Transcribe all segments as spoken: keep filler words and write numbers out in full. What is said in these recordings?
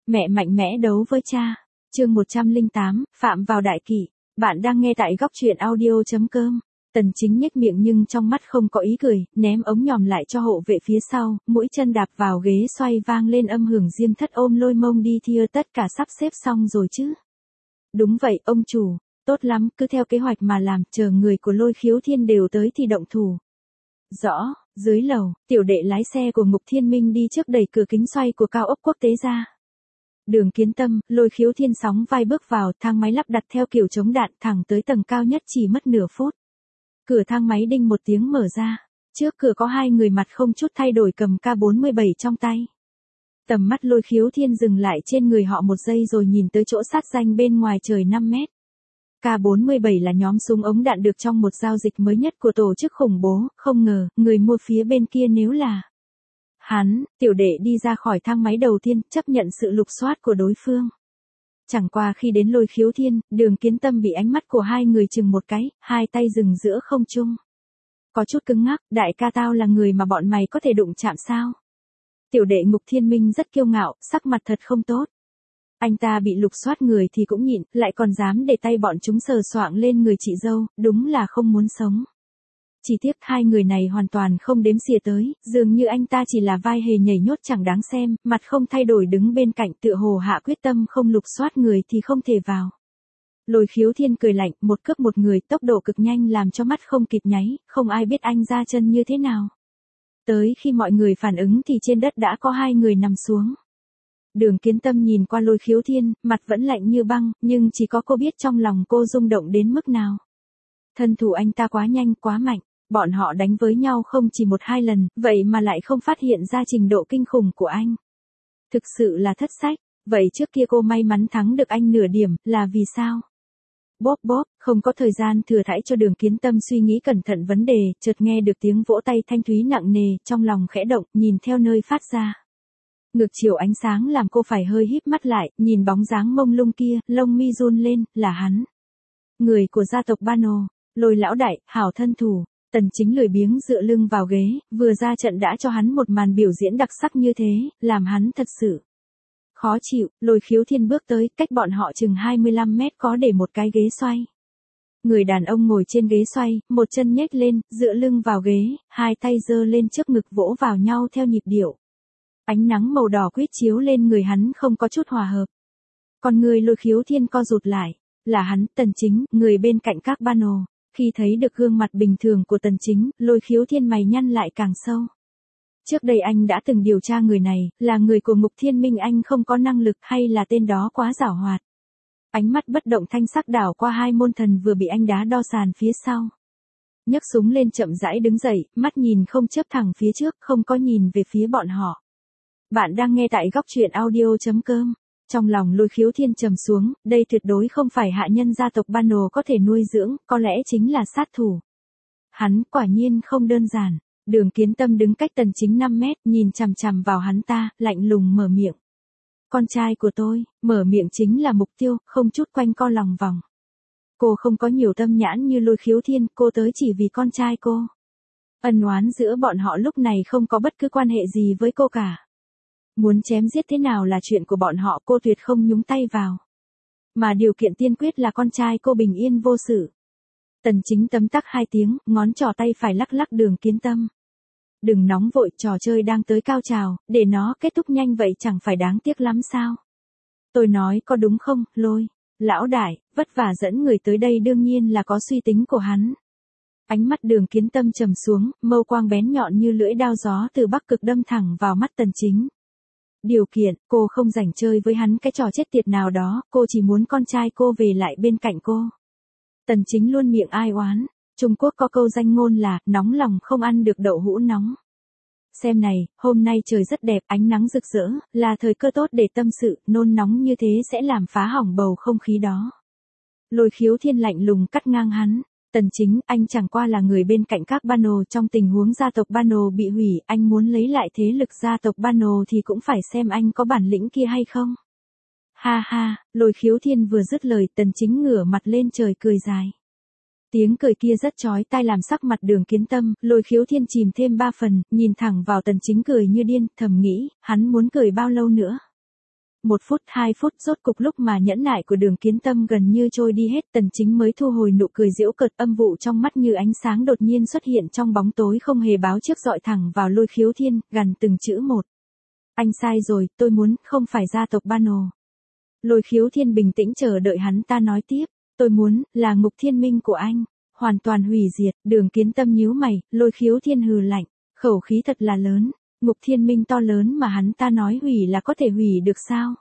Mẹ mạnh mẽ đấu với cha. Chương một trăm lẻ tám, phạm vào đại kỷ. Bạn đang nghe tại góc truyện audio.com. Tần Chính nhếch miệng nhưng trong mắt không có ý cười, ném ống nhòm lại cho hộ vệ phía sau, mũi chân đạp vào ghế xoay vang lên âm hưởng diêm thất ôm lôi mông đi thia tất cả sắp xếp xong rồi chứ. Đúng vậy, ông chủ, tốt lắm, cứ theo kế hoạch mà làm, chờ người của Lôi Khiếu Thiên đều tới thì động thủ. Rõ, dưới lầu, tiểu đệ lái xe của Ngục Thiên Minh đi trước đẩy cửa kính xoay của cao ốc quốc tế ra. Đường Kiến Tâm, Lôi Khiếu Thiên sóng vai bước vào, thang máy lắp đặt theo kiểu chống đạn thẳng tới tầng cao nhất chỉ mất nửa phút. Cửa thang máy đinh một tiếng mở ra, trước cửa có hai người mặt không chút thay đổi cầm K bốn mươi bảy trong tay. Tầm mắt Lôi Khiếu Thiên dừng lại trên người họ một giây rồi nhìn tới chỗ sát ranh bên ngoài trời năm mét. K bốn mươi bảy là nhóm súng ống đạn được trong một giao dịch mới nhất của tổ chức khủng bố, không ngờ, người mua phía bên kia nếu là hắn. Tiểu đệ đi ra khỏi thang máy đầu tiên, chấp nhận sự lục soát của đối phương. Chẳng qua khi đến Lôi Khiếu Thiên, Đường Kiến Tâm bị ánh mắt của hai người chừng một cái, hai tay dừng giữa không trung. Có chút cứng ngắc, đại ca tao là người mà bọn mày có thể đụng chạm sao? Tiểu đệ Ngục Thiên Minh rất kiêu ngạo, sắc mặt thật không tốt. Anh ta bị lục soát người thì cũng nhịn, lại còn dám để tay bọn chúng sờ soạng lên người chị dâu, đúng là không muốn sống. Chỉ tiếc hai người này hoàn toàn không đếm xỉa tới, dường như anh ta chỉ là vai hề nhảy nhót chẳng đáng xem, mặt không thay đổi đứng bên cạnh tựa hồ hạ quyết tâm không lục soát người thì không thể vào. Lôi Khiếu Thiên cười lạnh, một cước một người, tốc độ cực nhanh làm cho mắt không kịp nháy, không ai biết anh ra chân như thế nào. Tới khi mọi người phản ứng thì trên đất đã có hai người nằm xuống. Đường Kiến Tâm nhìn qua Lôi Khiếu Thiên, mặt vẫn lạnh như băng, nhưng chỉ có cô biết trong lòng cô rung động đến mức nào. Thân thủ anh ta quá nhanh, quá mạnh. Bọn họ đánh với nhau không chỉ một hai lần, vậy mà lại không phát hiện ra trình độ kinh khủng của anh. Thực sự là thất sách, vậy trước kia cô may mắn thắng được anh nửa điểm, là vì sao? Bóp bóp, không có thời gian thừa thãi cho Đường Kiến Tâm suy nghĩ cẩn thận vấn đề, chợt nghe được tiếng vỗ tay thanh thúy nặng nề, trong lòng khẽ động, nhìn theo nơi phát ra. Ngược chiều ánh sáng làm cô phải hơi híp mắt lại, nhìn bóng dáng mông lung kia, lông mi run lên, là hắn. Người của gia tộc Bano, Lôi lão đại, hảo thân thủ. Tần Chính lười biếng dựa lưng vào ghế, vừa ra trận đã cho hắn một màn biểu diễn đặc sắc như thế, làm hắn thật sự khó chịu. Lôi Khiếu Thiên bước tới, cách bọn họ chừng hai mươi lăm mét có để một cái ghế xoay. Người đàn ông ngồi trên ghế xoay, một chân nhếch lên, dựa lưng vào ghế, hai tay giơ lên trước ngực vỗ vào nhau theo nhịp điệu. Ánh nắng màu đỏ quýt chiếu lên người hắn không có chút hòa hợp. Còn người Lôi Khiếu Thiên co rụt lại, là hắn, Tần Chính, người bên cạnh các Bano. Khi thấy được gương mặt bình thường của Tần Chính, Lôi Khiếu Thiên mày nhăn lại càng sâu. Trước đây anh đã từng điều tra người này, là người của Ngục Thiên Minh, anh không có năng lực hay là tên đó quá giảo hoạt. Ánh mắt bất động thanh sắc đảo qua hai môn thần vừa bị anh đá đo sàn phía sau. Nhấc súng lên chậm rãi đứng dậy, mắt nhìn không chớp thẳng phía trước, không có nhìn về phía bọn họ. Bạn đang nghe tại góc truyện audio.com. Trong lòng Lôi Khiếu Thiên trầm xuống, đây tuyệt đối không phải hạ nhân gia tộc Bano có thể nuôi dưỡng, có lẽ chính là sát thủ. Hắn quả nhiên không đơn giản. Đường Kiến Tâm đứng cách Tần Chính năm mét, nhìn chằm chằm vào hắn ta, lạnh lùng mở miệng. Con trai của tôi, mở miệng chính là mục tiêu, không chút quanh co lòng vòng. Cô không có nhiều tâm nhãn như Lôi Khiếu Thiên, cô tới chỉ vì con trai cô. Ân oán giữa bọn họ lúc này không có bất cứ quan hệ gì với cô cả. Muốn chém giết thế nào là chuyện của bọn họ, cô tuyệt không nhúng tay vào. Mà điều kiện tiên quyết là con trai cô bình yên vô sự. Tần Chính tấm tắc hai tiếng, ngón trỏ tay phải lắc lắc Đường Kiến Tâm. Đừng nóng vội, trò chơi đang tới cao trào, để nó kết thúc nhanh vậy chẳng phải đáng tiếc lắm sao? Tôi nói có đúng không, Lôi? Lão đại, vất vả dẫn người tới đây đương nhiên là có suy tính của hắn. Ánh mắt Đường Kiến Tâm trầm xuống, mâu quang bén nhọn như lưỡi đao gió từ Bắc Cực đâm thẳng vào mắt Tần Chính. Điều kiện, cô không rảnh chơi với hắn cái trò chết tiệt nào đó, cô chỉ muốn con trai cô về lại bên cạnh cô. Tần Chính luôn miệng ai oán. Trung Quốc có câu danh ngôn là, nóng lòng không ăn được đậu hũ nóng. Xem này, hôm nay trời rất đẹp, ánh nắng rực rỡ, là thời cơ tốt để tâm sự, nôn nóng như thế sẽ làm phá hỏng bầu không khí đó. Lôi Khiếu Thiên lạnh lùng cắt ngang hắn. Tần Chính, anh chẳng qua là người bên cạnh các Bano, trong tình huống gia tộc Bano bị hủy, anh muốn lấy lại thế lực gia tộc Bano thì cũng phải xem anh có bản lĩnh kia hay không. Ha ha, Lôi Khiếu Thiên vừa dứt lời, Tần Chính ngửa mặt lên trời cười dài. Tiếng cười kia rất chói tai làm sắc mặt Đường Kiến Tâm, Lôi Khiếu Thiên chìm thêm ba phần, nhìn thẳng vào Tần Chính cười như điên, thầm nghĩ, hắn muốn cười bao lâu nữa. Một phút hai phút rốt cục lúc mà nhẫn nại của Đường Kiến Tâm gần như trôi đi hết, Tần Chính mới thu hồi nụ cười giễu cợt, âm vụ trong mắt như ánh sáng đột nhiên xuất hiện trong bóng tối không hề báo trước dọi thẳng vào Lôi Khiếu Thiên, gằn từng chữ một. Anh sai rồi, tôi muốn, không phải gia tộc Bano. Lôi Khiếu Thiên bình tĩnh chờ đợi hắn ta nói tiếp, tôi muốn, là ngục thiên minh của anh, hoàn toàn hủy diệt. Đường Kiến Tâm nhíu mày, Lôi Khiếu Thiên hừ lạnh, khẩu khí thật là lớn. Ngục thiên minh to lớn mà hắn ta nói hủy là có thể hủy được sao?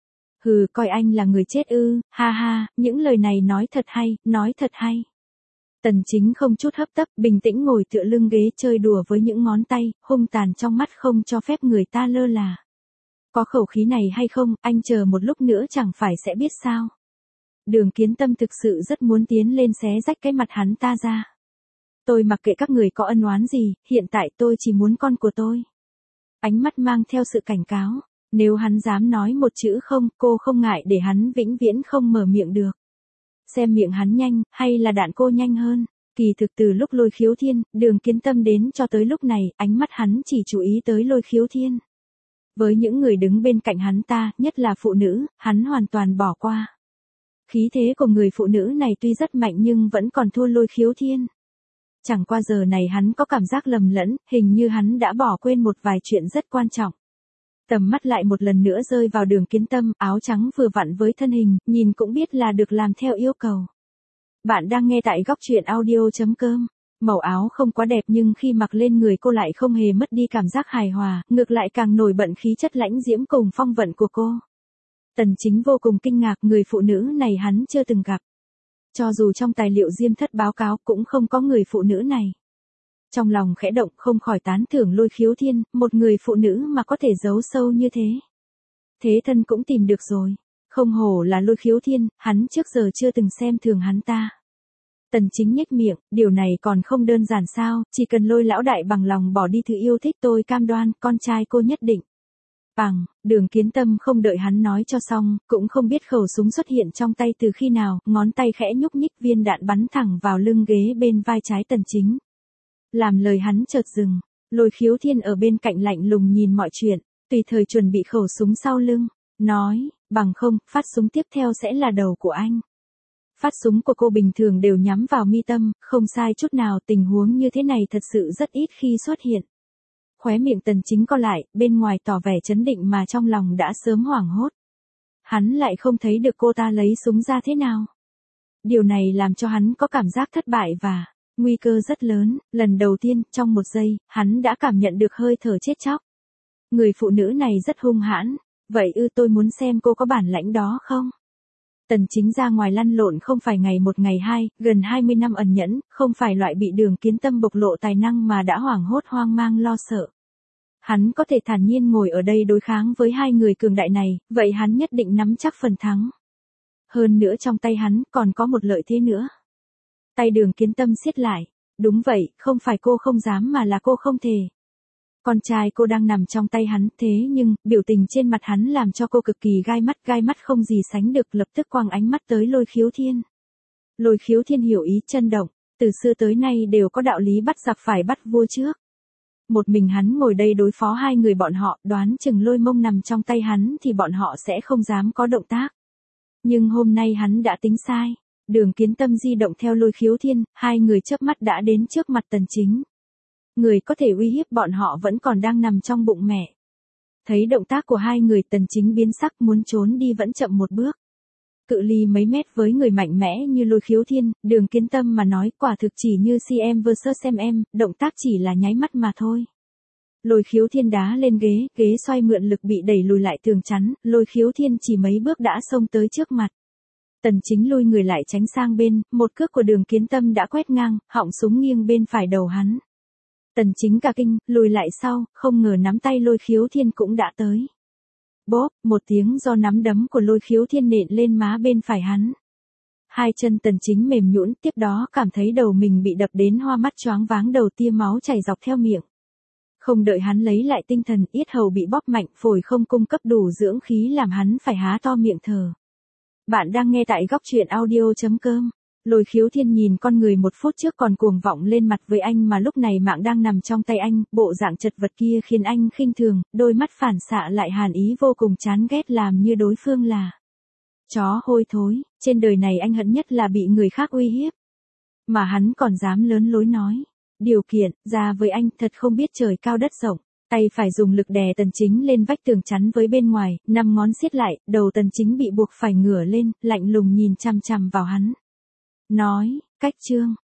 Hừ, coi anh là người chết ư, ha ha, những lời này nói thật hay, nói thật hay. Tần Chính không chút hấp tấp, bình tĩnh ngồi tựa lưng ghế chơi đùa với những ngón tay, hung tàn trong mắt không cho phép người ta lơ là. Có khẩu khí này hay không, anh chờ một lúc nữa chẳng phải sẽ biết sao. Đường Kiến Tâm thực sự rất muốn tiến lên xé rách cái mặt hắn ta ra. Tôi mặc kệ các người có ân oán gì, hiện tại tôi chỉ muốn con của tôi. Ánh mắt mang theo sự cảnh cáo, nếu hắn dám nói một chữ không, cô không ngại để hắn vĩnh viễn không mở miệng được. Xem miệng hắn nhanh, hay là đạn cô nhanh hơn. Kỳ thực từ lúc Lôi Khiếu Thiên, Đường Kiến Tâm đến cho tới lúc này, ánh mắt hắn chỉ chú ý tới Lôi Khiếu Thiên. Với những người đứng bên cạnh hắn ta, nhất là phụ nữ, hắn hoàn toàn bỏ qua. Khí thế của người phụ nữ này tuy rất mạnh nhưng vẫn còn thua Lôi Khiếu Thiên. Chẳng qua giờ này hắn có cảm giác lầm lẫn, hình như hắn đã bỏ quên một vài chuyện rất quan trọng. Tầm mắt lại một lần nữa rơi vào Đường Kiến Tâm, áo trắng vừa vặn với thân hình, nhìn cũng biết là được làm theo yêu cầu. Bạn đang nghe tại góc truyện audio chấm com. Màu áo không quá đẹp nhưng khi mặc lên người cô lại không hề mất đi cảm giác hài hòa, ngược lại càng nổi bật khí chất lãnh diễm cùng phong vận của cô. Tần Chính vô cùng kinh ngạc, người phụ nữ này hắn chưa từng gặp. Cho dù trong tài liệu Diêm Thất báo cáo cũng không có người phụ nữ này. Trong lòng khẽ động không khỏi tán thưởng Lôi Khiếu Thiên, một người phụ nữ mà có thể giấu sâu như thế. Thế thân cũng tìm được rồi. Không hổ là Lôi Khiếu Thiên, hắn trước giờ chưa từng xem thường hắn ta. Tần Chính nhếch miệng, điều này còn không đơn giản sao, chỉ cần Lôi lão đại bằng lòng bỏ đi thứ yêu thích tôi cam đoan, con trai cô nhất định. Bằng, Đường Kiến Tâm không đợi hắn nói cho xong, cũng không biết khẩu súng xuất hiện trong tay từ khi nào, ngón tay khẽ nhúc nhích, viên đạn bắn thẳng vào lưng ghế bên vai trái Tần Chính. Làm lời hắn chợt dừng, Lôi Khiếu Thiên ở bên cạnh lạnh lùng nhìn mọi chuyện, tùy thời chuẩn bị khẩu súng sau lưng, nói, bằng không, phát súng tiếp theo sẽ là đầu của anh. Phát súng của cô bình thường đều nhắm vào mi tâm, không sai chút nào, tình huống như thế này thật sự rất ít khi xuất hiện. Khóe miệng Tần Chính co lại, bên ngoài tỏ vẻ chấn định mà trong lòng đã sớm hoảng hốt. Hắn lại không thấy được cô ta lấy súng ra thế nào. Điều này làm cho hắn có cảm giác thất bại và nguy cơ rất lớn. Lần đầu tiên, trong một giây, hắn đã cảm nhận được hơi thở chết chóc. Người phụ nữ này rất hung hãn. Vậy ư, tôi muốn xem cô có bản lãnh đó không? Tần Chính ra ngoài lăn lộn không phải ngày một ngày hai, gần hai mươi năm ẩn nhẫn, không phải loại bị Đường Kiến Tâm bộc lộ tài năng mà đã hoảng hốt hoang mang lo sợ. Hắn có thể thản nhiên ngồi ở đây đối kháng với hai người cường đại này, vậy hắn nhất định nắm chắc phần thắng. Hơn nữa trong tay hắn còn có một lợi thế nữa. Tay Đường Kiến Tâm siết lại. Đúng vậy, không phải cô không dám mà là cô không thể. Con trai cô đang nằm trong tay hắn, thế nhưng, biểu tình trên mặt hắn làm cho cô cực kỳ gai mắt, gai mắt không gì sánh được, lập tức quăng ánh mắt tới Lôi Khiếu Thiên. Lôi Khiếu Thiên hiểu ý chân động, từ xưa tới nay đều có đạo lý bắt giặc phải bắt vua trước. Một mình hắn ngồi đây đối phó hai người bọn họ, đoán chừng Lôi Mông nằm trong tay hắn thì bọn họ sẽ không dám có động tác. Nhưng hôm nay hắn đã tính sai. Đường Kiến Tâm di động theo Lôi Khiếu Thiên, hai người chớp mắt đã đến trước mặt Tần Chính. Người có thể uy hiếp bọn họ vẫn còn đang nằm trong bụng mẹ. Thấy động tác của hai người, Tần Chính biến sắc, muốn trốn đi vẫn chậm một bước. Cự ly mấy mét với người mạnh mẽ như Lôi Khiếu Thiên, Đường Kiến Tâm mà nói quả thực chỉ như xê em versus em em, động tác chỉ là nháy mắt mà thôi. Lôi Khiếu Thiên đá lên ghế, ghế xoay mượn lực bị đẩy lùi lại tường chắn, Lôi Khiếu Thiên chỉ mấy bước đã xông tới trước mặt. Tần Chính lui người lại tránh sang bên, một cước của Đường Kiến Tâm đã quét ngang, họng súng nghiêng bên phải đầu hắn. Tần Chính cả kinh, lùi lại sau, không ngờ nắm tay Lôi Khiếu Thiên cũng đã tới. Bốp, một tiếng do nắm đấm của Lôi Khiếu Thiên nện lên má bên phải hắn. Hai chân Tần Chính mềm nhũn, tiếp đó cảm thấy đầu mình bị đập đến hoa mắt choáng váng, đầu tia máu chảy dọc theo miệng. Không đợi hắn lấy lại tinh thần, yết hầu bị bóp mạnh, phổi không cung cấp đủ dưỡng khí làm hắn phải há to miệng thở. Bạn đang nghe tại góc truyện audio chấm com. Lôi Khiếu Thiên nhìn con người một phút trước còn cuồng vọng lên mặt với anh mà lúc này mạng đang nằm trong tay anh, bộ dạng chật vật kia khiến anh khinh thường, đôi mắt phản xạ lại hàn ý vô cùng chán ghét làm như đối phương là chó hôi thối, trên đời này anh hận nhất là bị người khác uy hiếp. Mà hắn còn dám lớn lối nói. Điều kiện, ra với anh thật không biết trời cao đất rộng. Tay phải dùng lực đè Tần Chính lên vách tường chắn với bên ngoài, năm ngón siết lại, đầu Tần Chính bị buộc phải ngửa lên, lạnh lùng nhìn chằm chằm vào hắn. Nói, cách trương,